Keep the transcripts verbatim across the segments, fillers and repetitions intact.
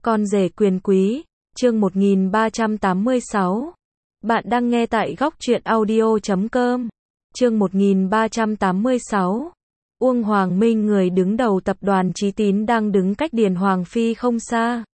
Con rể quyền quý, chương một nghìn ba trăm tám mươi sáu. Bạn đang nghe tại góc truyện audio chấm com. Chương một nghìn ba trăm tám mươi sáu. Uông Hoàng Minh, người đứng đầu tập đoàn Chí Tín, đang đứng cách Điền Hoàng Phi không xa.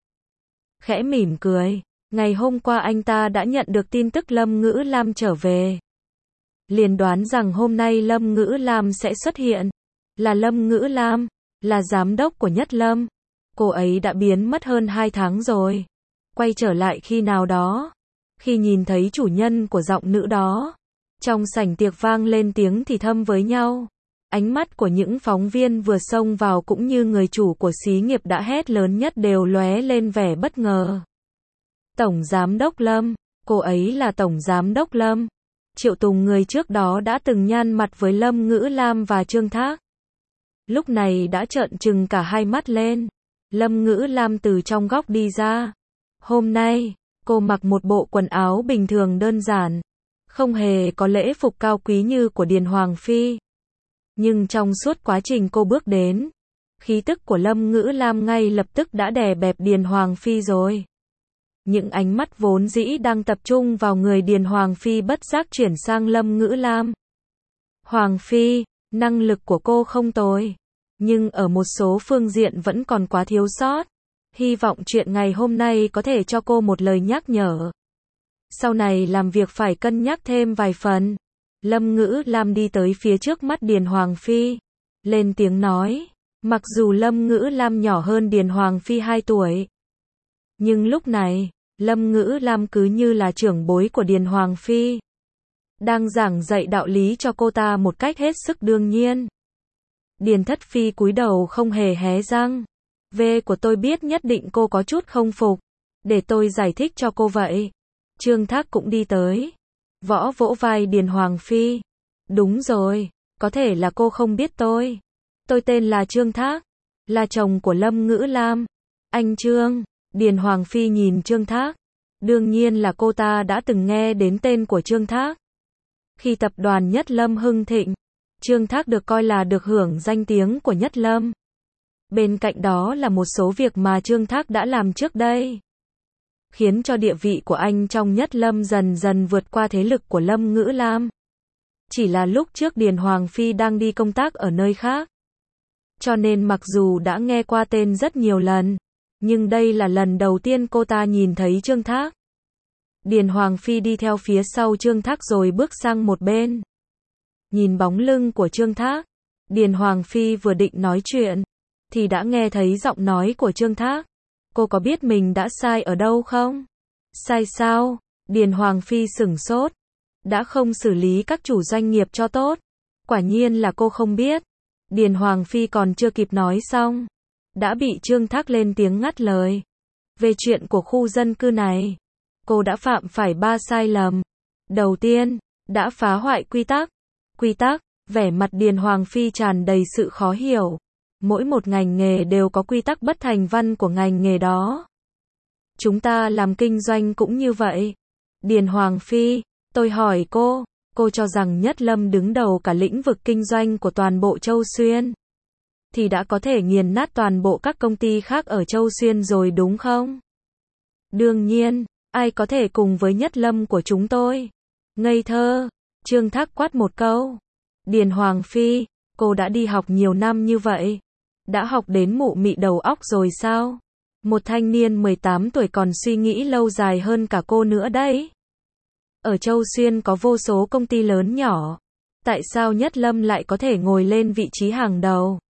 Khẽ mỉm cười, ngày hôm qua anh ta đã nhận được tin tức Lâm Ngữ Lam trở về. Liền đoán rằng hôm nay Lâm Ngữ Lam sẽ xuất hiện. Là Lâm Ngữ Lam, là giám đốc của Nhất Lâm. Cô ấy đã biến mất hơn hai tháng rồi. Quay trở lại khi nào đó. Khi nhìn thấy chủ nhân của giọng nữ đó, trong sảnh tiệc vang lên tiếng thì thầm với nhau. Ánh mắt của những phóng viên vừa xông vào cũng như người chủ của xí nghiệp đã hét lớn nhất đều lóe lên vẻ bất ngờ. Tổng Giám đốc Lâm, cô ấy là Tổng Giám đốc Lâm. Triệu Tùng, người trước đó đã từng nhăn mặt với Lâm Ngữ Lam và Trương Thác, lúc này đã trợn trừng cả hai mắt lên. Lâm Ngữ Lam từ trong góc đi ra. Hôm nay, cô mặc một bộ quần áo bình thường đơn giản, không hề có lễ phục cao quý như của Điền Hoàng Phi. Nhưng trong suốt quá trình cô bước đến, khí tức của Lâm Ngữ Lam ngay lập tức đã đè bẹp Điền Hoàng Phi rồi. Những ánh mắt vốn dĩ đang tập trung vào người Điền Hoàng Phi bất giác chuyển sang Lâm Ngữ Lam. Hoàng Phi, năng lực của cô không tồi, nhưng ở một số phương diện vẫn còn quá thiếu sót. Hy vọng chuyện ngày hôm nay có thể cho cô một lời nhắc nhở. Sau này làm việc phải cân nhắc thêm vài phần. Lâm Ngữ Lam đi tới phía trước mắt Điền Hoàng Phi, lên tiếng nói. Mặc dù Lâm Ngữ Lam nhỏ hơn Điền Hoàng Phi hai tuổi, nhưng lúc này, Lâm Ngữ Lam cứ như là trưởng bối của Điền Hoàng Phi, đang giảng dạy đạo lý cho cô ta một cách hết sức đương nhiên. Điền Thất Phi cúi đầu không hề hé răng. Về của tôi biết nhất định cô có chút không phục, để tôi giải thích cho cô vậy. Trương Thác cũng đi tới, võ vỗ vai Điền Hoàng Phi. Đúng rồi, có thể là cô không biết tôi. Tôi tên là Trương Thác, là chồng của Lâm Ngữ Lam. Anh Trương. Điền Hoàng Phi nhìn Trương Thác. Đương nhiên là cô ta đã từng nghe đến tên của Trương Thác. Khi tập đoàn Nhất Lâm hưng thịnh, Trương Thác được coi là được hưởng danh tiếng của Nhất Lâm. Bên cạnh đó là một số việc mà Trương Thác đã làm trước đây, khiến cho địa vị của anh trong Nhất Lâm dần dần vượt qua thế lực của Lâm Ngữ Lam. Chỉ là lúc trước Điền Hoàng Phi đang đi công tác ở nơi khác, cho nên mặc dù đã nghe qua tên rất nhiều lần, nhưng đây là lần đầu tiên cô ta nhìn thấy Trương Thác. Điền Hoàng Phi đi theo phía sau Trương Thác rồi bước sang một bên. Nhìn bóng lưng của Trương Thác, Điền Hoàng Phi vừa định nói chuyện, thì đã nghe thấy giọng nói của Trương Thác. Cô có biết mình đã sai ở đâu không? Sai sao? Điền Hoàng Phi sửng sốt. Đã không xử lý các chủ doanh nghiệp cho tốt. Quả nhiên là cô không biết. Điền Hoàng Phi còn chưa kịp nói xong, đã bị Trương Thác lên tiếng ngắt lời. Về chuyện của khu dân cư này, cô đã phạm phải ba sai lầm. Đầu tiên, đã phá hoại quy tắc. Quy tắc, vẻ mặt Điền Hoàng Phi tràn đầy sự khó hiểu. Mỗi một ngành nghề đều có quy tắc bất thành văn của ngành nghề đó. Chúng ta làm kinh doanh cũng như vậy. Điền Hoàng Phi, tôi hỏi cô, cô cho rằng Nhất Lâm đứng đầu cả lĩnh vực kinh doanh của toàn bộ Châu Xuyên, thì đã có thể nghiền nát toàn bộ các công ty khác ở Châu Xuyên rồi đúng không? Đương nhiên, ai có thể cùng với Nhất Lâm của chúng tôi? Ngây thơ, Trương Thác quát một câu. Điền Hoàng Phi, cô đã đi học nhiều năm như vậy, đã học đến mụ mị đầu óc rồi sao? Một thanh niên mười tám tuổi còn suy nghĩ lâu dài hơn cả cô nữa đấy. Ở Châu Xuyên có vô số công ty lớn nhỏ, tại sao Nhất Lâm lại có thể ngồi lên vị trí hàng đầu?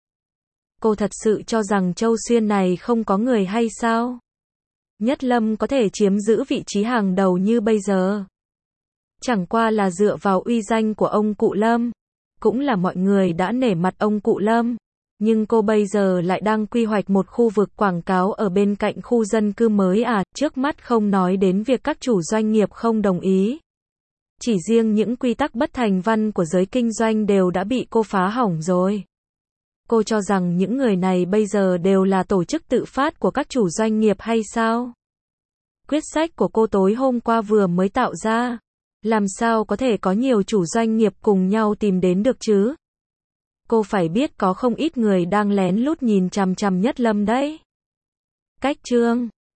Cô thật sự cho rằng Châu Xuyên này không có người hay sao? Nhất Lâm có thể chiếm giữ vị trí hàng đầu như bây giờ, chẳng qua là dựa vào uy danh của ông cụ Lâm, cũng là mọi người đã nể mặt ông cụ Lâm. Nhưng cô bây giờ lại đang quy hoạch một khu vực quảng cáo ở bên cạnh khu dân cư mới à? Trước mắt không nói đến việc các chủ doanh nghiệp không đồng ý, chỉ riêng những quy tắc bất thành văn của giới kinh doanh đều đã bị cô phá hỏng rồi. Cô cho rằng những người này bây giờ đều là tổ chức tự phát của các chủ doanh nghiệp hay sao? Quyết sách của cô tối hôm qua vừa mới tạo ra, làm sao có thể có nhiều chủ doanh nghiệp cùng nhau tìm đến được chứ? Cô phải biết có không ít người đang lén lút nhìn chằm chằm Nhất Lâm đấy. Cách Trương